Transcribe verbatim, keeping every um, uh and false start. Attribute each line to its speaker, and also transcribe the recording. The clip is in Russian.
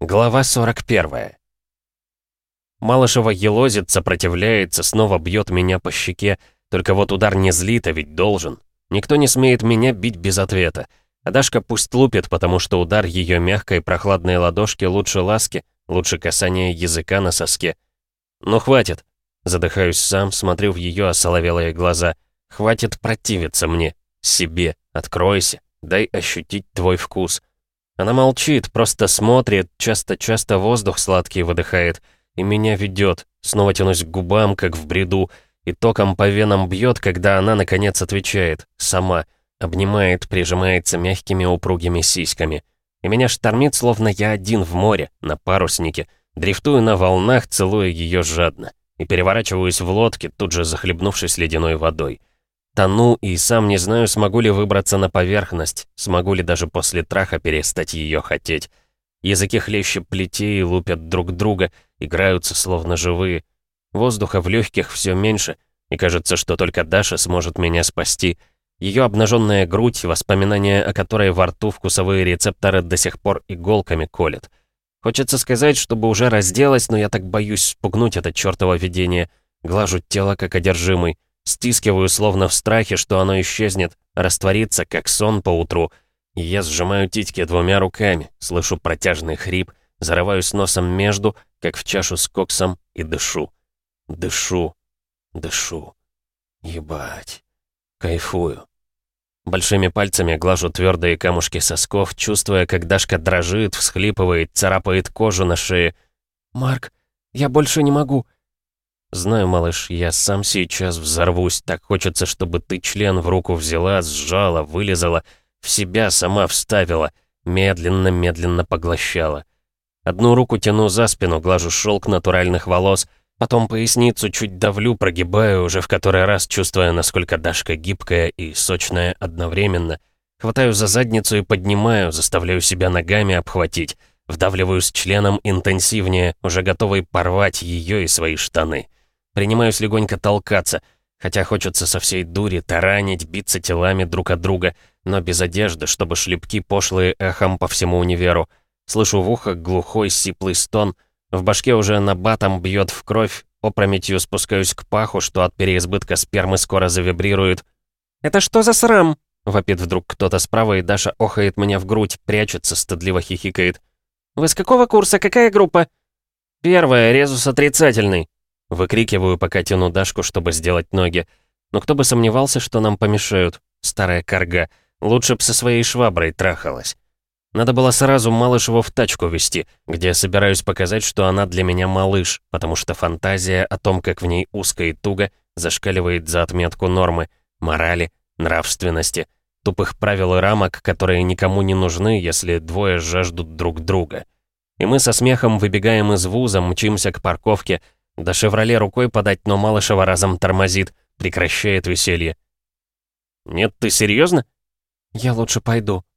Speaker 1: Глава сорок первая. Малышева елозит, сопротивляется, снова бьет меня по щеке. Только вот удар не злит, а ведь должен. Никто не смеет меня бить без ответа. А Дашка пусть лупит, потому что удар ее мягкой прохладной ладошки лучше ласки, лучше касания языка на соске. «Ну хватит!» Задыхаюсь сам, смотрю в ее осоловелые глаза. «Хватит противиться мне. Себе. Откройся. Дай ощутить твой вкус». Она молчит, просто смотрит, часто-часто воздух сладкий выдыхает. И меня ведет. Снова тянусь к губам, как в бреду. И током по венам бьет, когда она, наконец, отвечает. Сама. Обнимает, прижимается мягкими упругими сиськами. И меня штормит, словно я один в море, на паруснике. Дрифтую на волнах, целуя ее жадно. И переворачиваюсь в лодке, тут же захлебнувшись ледяной водой. Тону и сам не знаю, смогу ли выбраться на поверхность, смогу ли даже после траха перестать ее хотеть. Языки хлещут плетей, лупят друг друга, играются словно живые. Воздуха в легких все меньше, и кажется, что только Даша сможет меня спасти. Ее обнаженная грудь, воспоминания о которой во рту вкусовые рецепторы до сих пор иголками колят. Хочется сказать, чтобы уже разделась, но я так боюсь спугнуть это чертово видение. Глажу тело, как одержимый. Стискиваю, словно в страхе, что оно исчезнет, растворится, как сон поутру. И я сжимаю титьки двумя руками, слышу протяжный хрип, зарываюсь носом между, как в чашу с коксом, и дышу. Дышу. Дышу. Ебать. Кайфую. Большими пальцами глажу твердые камушки сосков, чувствуя, как Дашка дрожит, всхлипывает, царапает кожу на шее. «Марк, я больше не могу». «Знаю, малыш, я сам сейчас взорвусь. Так хочется, чтобы ты член в руку взяла, сжала, вылезала, в себя сама вставила, медленно-медленно поглощала. Одну руку тяну за спину, глажу шелк натуральных волос, потом поясницу чуть давлю, прогибаю, уже в который раз чувствуя, насколько Дашка гибкая и сочная одновременно. Хватаю за задницу и поднимаю, заставляю себя ногами обхватить, вдавливаю с членом интенсивнее, уже готовый порвать ее и свои штаны. Принимаюсь легонько толкаться, хотя хочется со всей дури таранить, биться телами друг от друга, но без одежды, чтобы шлепки пошлые эхом по всему универу. Слышу в ухо глухой сиплый стон, в башке уже набатом бьет в кровь, опрометью спускаюсь к паху, что от переизбытка спермы скоро завибрирует. «Это что за срам?» — вопит вдруг кто-то справа, и Даша охает меня в грудь, прячется, стыдливо хихикает. «Вы с какого курса? Какая группа?» «Первая, резус отрицательный». Выкрикиваю, пока тяну Дашку, чтобы сделать ноги. Но кто бы сомневался, что нам помешают. Старая карга. Лучше б со своей шваброй трахалась. Надо было сразу Малышеву в тачку везти, где я собираюсь показать, что она для меня малыш, потому что фантазия о том, как в ней узко и туго, зашкаливает за отметку нормы, морали, нравственности, тупых правил и рамок, которые никому не нужны, если двое жаждут друг друга. И мы со смехом выбегаем из вуза, мчимся к парковке, до «Шевроле» рукой подать, но Малышева разом тормозит, прекращает веселье. «Нет, ты серьезно?» «Я лучше пойду»,